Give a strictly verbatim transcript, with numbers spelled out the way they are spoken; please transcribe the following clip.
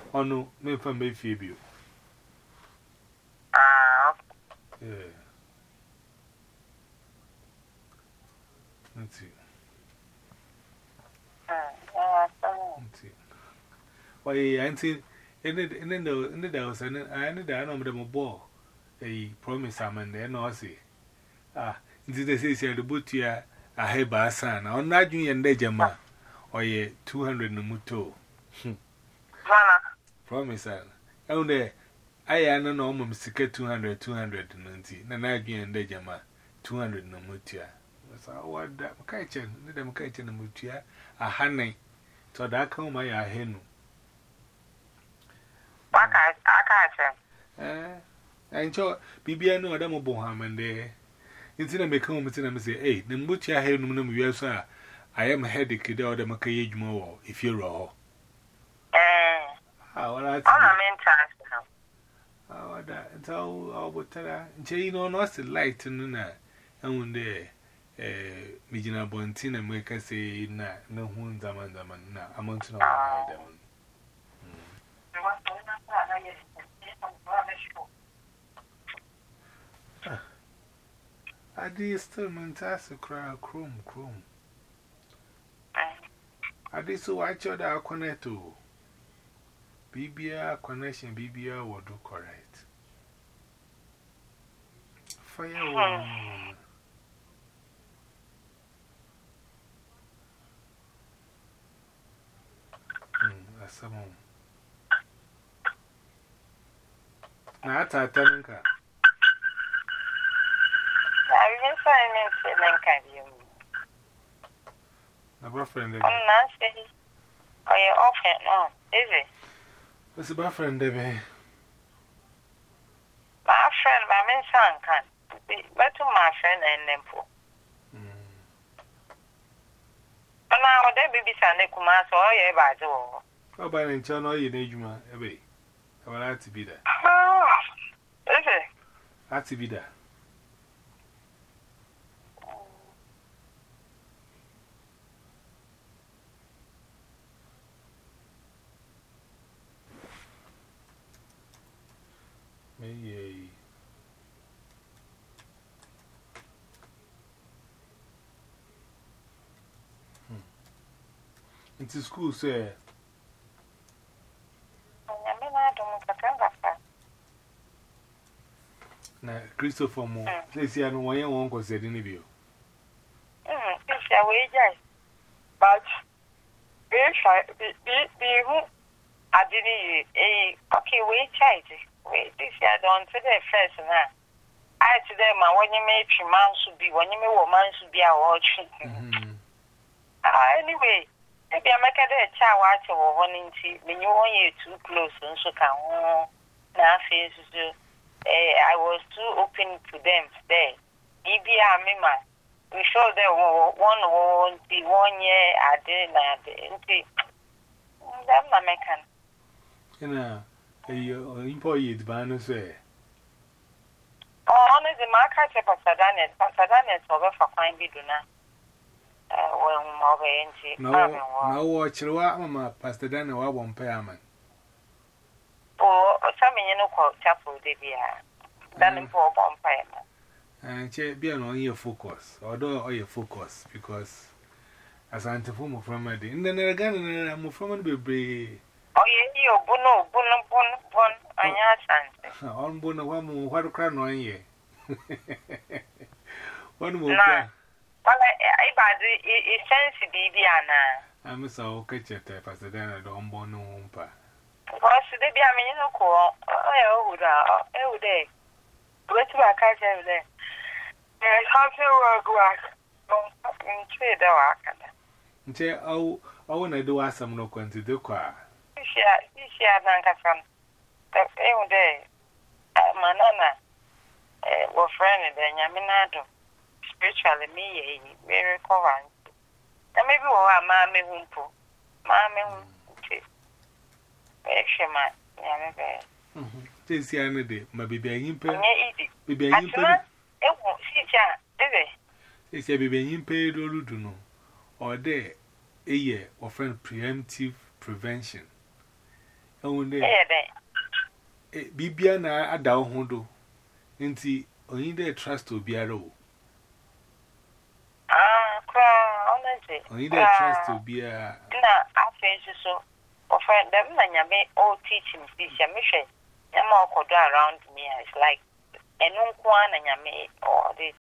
Oh no, me from Mayfield. Ah, Yeah. Let's see. yeah, Let's see. Why, Auntie, in it, in the, in the house, and I ended up on them a ball. A promise I'm in there, no, see. Ah, this is the boot here. I have a son. I'm not doing a dejama. Or ye two hundred no muto. Mana, Promise, I own there. I am no more secret two hundred, two hundred ninety. Nanagi and dejama two hundred no mutia. So, what that kitchen, the kitchen and mutia, a honey. So that come my hen. what I can't Eh, and so, Bibi, I know Adam Boham and there. Instead of making home, and say, hey, the mutia hair no name you sir. I am a headache, the other Macayage more if you're raw. Eh, Ah, well, that's ornamental. oh, that. It's all about that. Jay, no, not the light and na. And one day, eh, Mijina Bontin and make us say, nah, no one zaman zaman, nah, I'm on to know. I did still maintain cry, chrome, chrome. I did so I showed our connect to B B R connection, B B R will do correct. Fire woman. Hmm, that's someone. Now, I tell you. I even find it in Lancaster. My boyfriend, I'm not saying, are you off it now? Is it? what's a boyfriend, Debbie? My friend, my main son can. But to my friend and them for. But now, there be some Nikumas or your bad. Oh, by the channel, you need you, man. I will have to be there. Oh, is it? Have to be there. Maybe. Into school, sir. Now, Christopher Moore says, I know why you won't go said any view. Hm, this is a way, yes. But, be who I didn't a okay, wait, child. Wait, this year don't to the first now. I to them, when you make your man should be, when you make woman should be a watching. Anyway, maybe I make a child watch or one inch when you want you too close and so can now face. I was too open to them today. Maybe I remember we showed them one one the one year I didn't. That's not making. You know, a employee is banner say. Oh, honestly, my catch up Pasadanet, Pasadanet over for fine biduna. Well, more into no, no, watch your mamma, Pastor Dana, I won't pay a man. Oh, some you know, called chapel, Debia. Done in poor bonfire. And check be on your focus, although all your focus, because as I antiform from my day, and then again, I'm from the baby. Oh, you, Bono, Bono, Bono, Bon, and your son. On Bono, one more, what a crown on ye. One more. Well, I bad it sense, Bibiana. I'm so catch it, Pastor Dana, don't bono. Because they be a minute of call. Oh, would I, day. What's my catch every day? There's something work work. In trade, I say, oh, I want to do some no quantity do qua. This year, this year, Nankasan. Every day, Manana, were friendly, then Yaminado. Spiritually, me, very covered. And maybe we'll have Mammy Wimpo. Mammy Wimpo. Extra, Yammy. This year, day, my baby, I impay. Baby, I impay. It won't see ya, is it? It's a baby impay, or do no. Or there, a year of preemptive prevention. And when Eh, they Bibiana, a down hondo, inti, only their trust to be a row. Ah, cry, honestly. Only their trust to be a. Now, I feel so. Of them, and you may all teaching this mission. Yama around me. It's like, and no one and you may or this.